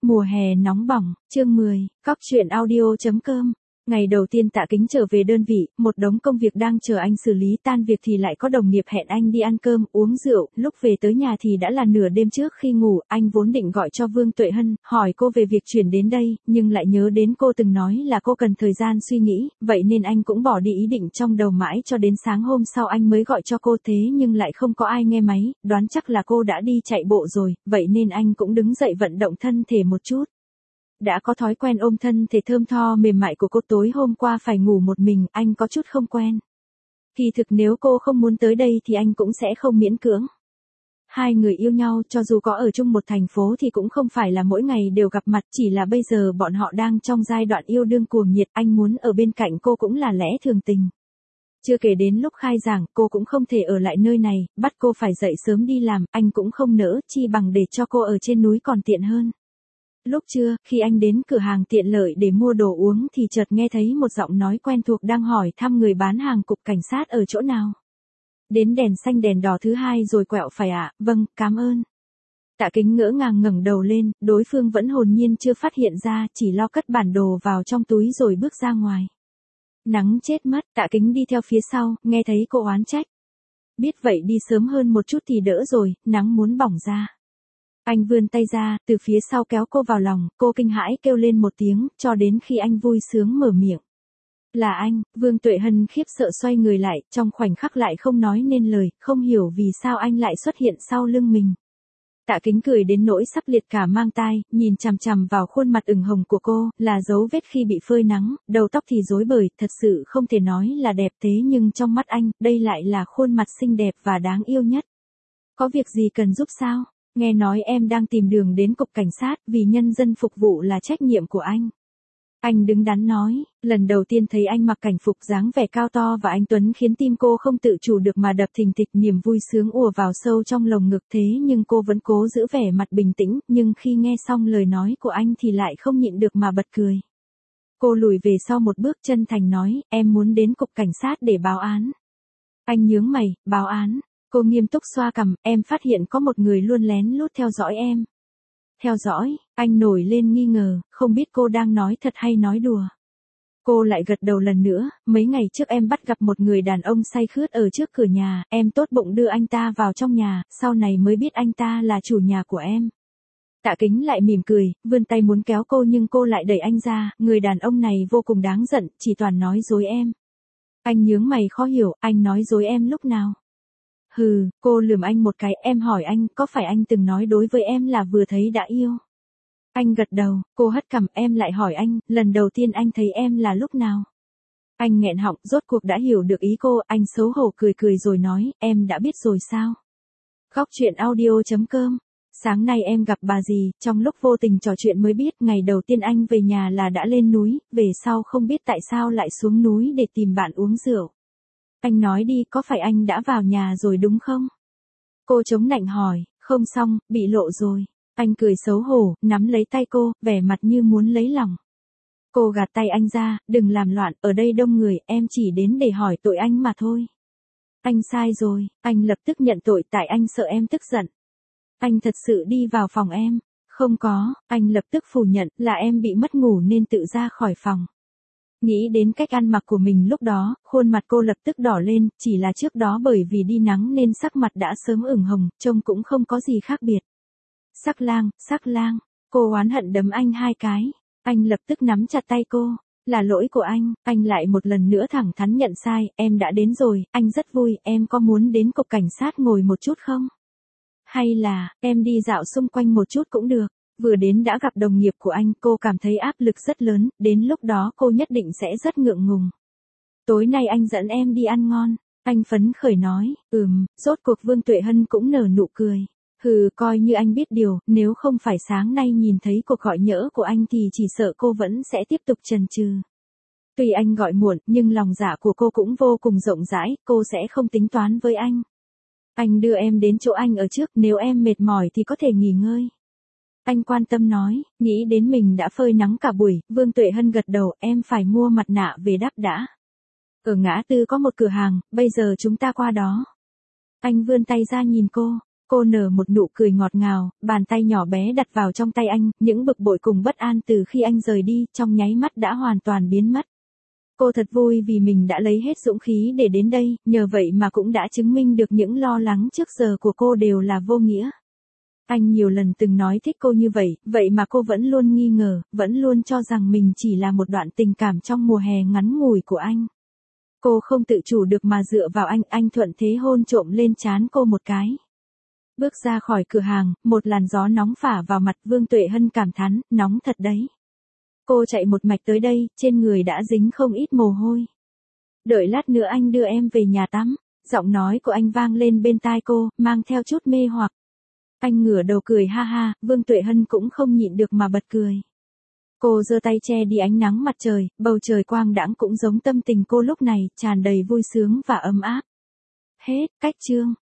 Mùa hè nóng bỏng, chương 10, Cóc truyện audio.com. Ngày đầu tiên Tạ Kính trở về đơn vị, một đống công việc đang chờ anh xử lý, tan việc thì lại có đồng nghiệp hẹn anh đi ăn cơm, uống rượu, lúc về tới nhà thì đã là nửa đêm trước khi ngủ, anh vốn định gọi cho Vương Tuệ Hân, hỏi cô về việc chuyển đến đây, nhưng lại nhớ đến cô từng nói là cô cần thời gian suy nghĩ, vậy nên anh cũng bỏ đi ý định trong đầu mãi cho đến sáng hôm sau anh mới gọi cho cô, thế nhưng lại không có ai nghe máy, đoán chắc là cô đã đi chạy bộ rồi, vậy nên anh cũng đứng dậy vận động thân thể một chút. Đã có thói quen ôm thân thể thơm tho mềm mại của cô, tối hôm qua phải ngủ một mình, anh có chút không quen. Kỳ thực nếu cô không muốn tới đây thì anh cũng sẽ không miễn cưỡng. Hai người yêu nhau cho dù có ở chung một thành phố thì cũng không phải là mỗi ngày đều gặp mặt, chỉ là bây giờ bọn họ đang trong giai đoạn yêu đương cuồng nhiệt, anh muốn ở bên cạnh cô cũng là lẽ thường tình. Chưa kể đến lúc khai giảng, cô cũng không thể ở lại nơi này, bắt cô phải dậy sớm đi làm, anh cũng không nỡ, chi bằng để cho cô ở trên núi còn tiện hơn. Lúc trưa, khi anh đến cửa hàng tiện lợi để mua đồ uống thì chợt nghe thấy một giọng nói quen thuộc đang hỏi thăm người bán hàng cục cảnh sát ở chỗ nào. Đến đèn xanh đèn đỏ thứ hai rồi quẹo phải ạ, vâng, cảm ơn. Tạ Kính ngỡ ngàng ngẩng đầu lên, đối phương vẫn hồn nhiên chưa phát hiện ra, chỉ lo cất bản đồ vào trong túi rồi bước ra ngoài. Nắng chết mất, Tạ Kính đi theo phía sau, nghe thấy cô oán trách. Biết vậy đi sớm hơn một chút thì đỡ rồi, nắng muốn bỏng ra. Anh vươn tay ra, từ phía sau kéo cô vào lòng, cô kinh hãi kêu lên một tiếng, cho đến khi anh vui sướng mở miệng. Là anh, Vương Tuệ Hân khiếp sợ xoay người lại, trong khoảnh khắc lại không nói nên lời, không hiểu vì sao anh lại xuất hiện sau lưng mình. Tạ Kính cười đến nỗi sắp liệt cả mang tai, nhìn chằm chằm vào khuôn mặt ửng hồng của cô, là dấu vết khi bị phơi nắng, đầu tóc thì rối bời, thật sự không thể nói là đẹp thế nhưng trong mắt anh, đây lại là khuôn mặt xinh đẹp và đáng yêu nhất. Có việc gì cần giúp sao? Nghe nói em đang tìm đường đến cục cảnh sát, vì nhân dân phục vụ là trách nhiệm của anh. Anh đứng đắn nói, lần đầu tiên thấy anh mặc cảnh phục dáng vẻ cao to và anh tuấn khiến tim cô không tự chủ được mà đập thình thịch, niềm vui sướng ùa vào sâu trong lồng ngực, thế nhưng cô vẫn cố giữ vẻ mặt bình tĩnh, nhưng khi nghe xong lời nói của anh thì lại không nhịn được mà bật cười. Cô lùi về sau một bước chân thành nói, em muốn đến cục cảnh sát để báo án. Anh nhướng mày, báo án. Cô nghiêm túc xoa cằm, em phát hiện có một người luôn lén lút theo dõi em. Theo dõi, anh nổi lên nghi ngờ, không biết cô đang nói thật hay nói đùa. Cô lại gật đầu lần nữa, mấy ngày trước em bắt gặp một người đàn ông say khướt ở trước cửa nhà, em tốt bụng đưa anh ta vào trong nhà, sau này mới biết anh ta là chủ nhà của em. Tạ Kính lại mỉm cười, vươn tay muốn kéo cô nhưng cô lại đẩy anh ra, người đàn ông này vô cùng đáng giận, chỉ toàn nói dối em. Anh nhướng mày khó hiểu, anh nói dối em lúc nào? Hừ, cô lườm anh một cái, em hỏi anh, có phải anh từng nói đối với em là vừa thấy đã yêu? Anh gật đầu, cô hất cằm, em lại hỏi anh, lần đầu tiên anh thấy em là lúc nào? Anh nghẹn họng, rốt cuộc đã hiểu được ý cô, anh xấu hổ cười cười rồi nói, em đã biết rồi sao? Cóc truyện audio.com. Sáng nay em gặp bà dì, trong lúc vô tình trò chuyện mới biết, ngày đầu tiên anh về nhà là đã lên núi, về sau không biết tại sao lại xuống núi để tìm bạn uống rượu. Anh nói đi, có phải anh đã vào nhà rồi đúng không? Cô chống nạnh hỏi, không xong, bị lộ rồi. Anh cười xấu hổ, nắm lấy tay cô, vẻ mặt như muốn lấy lòng. Cô gạt tay anh ra, đừng làm loạn, ở đây đông người, em chỉ đến để hỏi tội anh mà thôi. Anh sai rồi, anh lập tức nhận tội tại anh sợ em tức giận. Anh thật sự đi vào phòng em. Không có, anh lập tức phủ nhận là em bị mất ngủ nên tự ra khỏi phòng. Nghĩ đến cách ăn mặc của mình lúc đó, khuôn mặt cô lập tức đỏ lên, chỉ là trước đó bởi vì đi nắng nên sắc mặt đã sớm ửng hồng, trông cũng không có gì khác biệt. Sắc lang, cô oán hận đấm anh hai cái. Anh lập tức nắm chặt tay cô, là lỗi của anh lại một lần nữa thẳng thắn nhận sai, em đã đến rồi, anh rất vui, em có muốn đến cục cảnh sát ngồi một chút không? Hay là, em đi dạo xung quanh một chút cũng được. Vừa đến đã gặp đồng nghiệp của anh, cô cảm thấy áp lực rất lớn, đến lúc đó cô nhất định sẽ rất ngượng ngùng. Tối nay anh dẫn em đi ăn ngon, anh phấn khởi nói, rốt cuộc Vương Tuệ Hân cũng nở nụ cười. Hừ, coi như anh biết điều, nếu không phải sáng nay nhìn thấy cuộc gọi nhỡ của anh thì chỉ sợ cô vẫn sẽ tiếp tục chần chừ. Tuy anh gọi muộn, nhưng lòng dạ của cô cũng vô cùng rộng rãi, cô sẽ không tính toán với anh. Anh đưa em đến chỗ anh ở trước, nếu em mệt mỏi thì có thể nghỉ ngơi. Anh quan tâm nói, nghĩ đến mình đã phơi nắng cả buổi, Vương Tuệ Hân gật đầu, em phải mua mặt nạ về đắp đã. Ở ngã tư có một cửa hàng, bây giờ chúng ta qua đó. Anh vươn tay ra nhìn cô, Cô nở một nụ cười ngọt ngào, bàn tay nhỏ bé đặt vào trong tay anh, những bực bội cùng bất an từ khi anh rời đi, trong nháy mắt đã hoàn toàn biến mất. Cô thật vui vì mình đã lấy hết dũng khí để đến đây, nhờ vậy mà cũng đã chứng minh được những lo lắng trước giờ của cô đều là vô nghĩa. Anh nhiều lần từng nói thích cô như vậy mà cô vẫn luôn nghi ngờ, vẫn luôn cho rằng mình chỉ là một đoạn tình cảm trong mùa hè ngắn ngủi của anh. Cô không tự chủ được mà dựa vào anh thuận thế hôn trộm lên trán cô một cái. Bước ra khỏi cửa hàng, một làn gió nóng phả vào mặt, Vương Tuệ Hân cảm thán, nóng thật đấy. Cô chạy một mạch tới đây, trên người đã dính không ít mồ hôi. Đợi lát nữa anh đưa em về nhà tắm. Giọng nói của anh vang lên bên tai cô, mang theo chút mê hoặc. Anh ngửa đầu cười ha ha, Vương Tuệ Hân cũng không nhịn được mà bật cười. Cô giơ tay che đi ánh nắng mặt trời, bầu trời quang đãng cũng giống tâm tình cô lúc này, tràn đầy vui sướng và ấm áp. Hết, cách chương.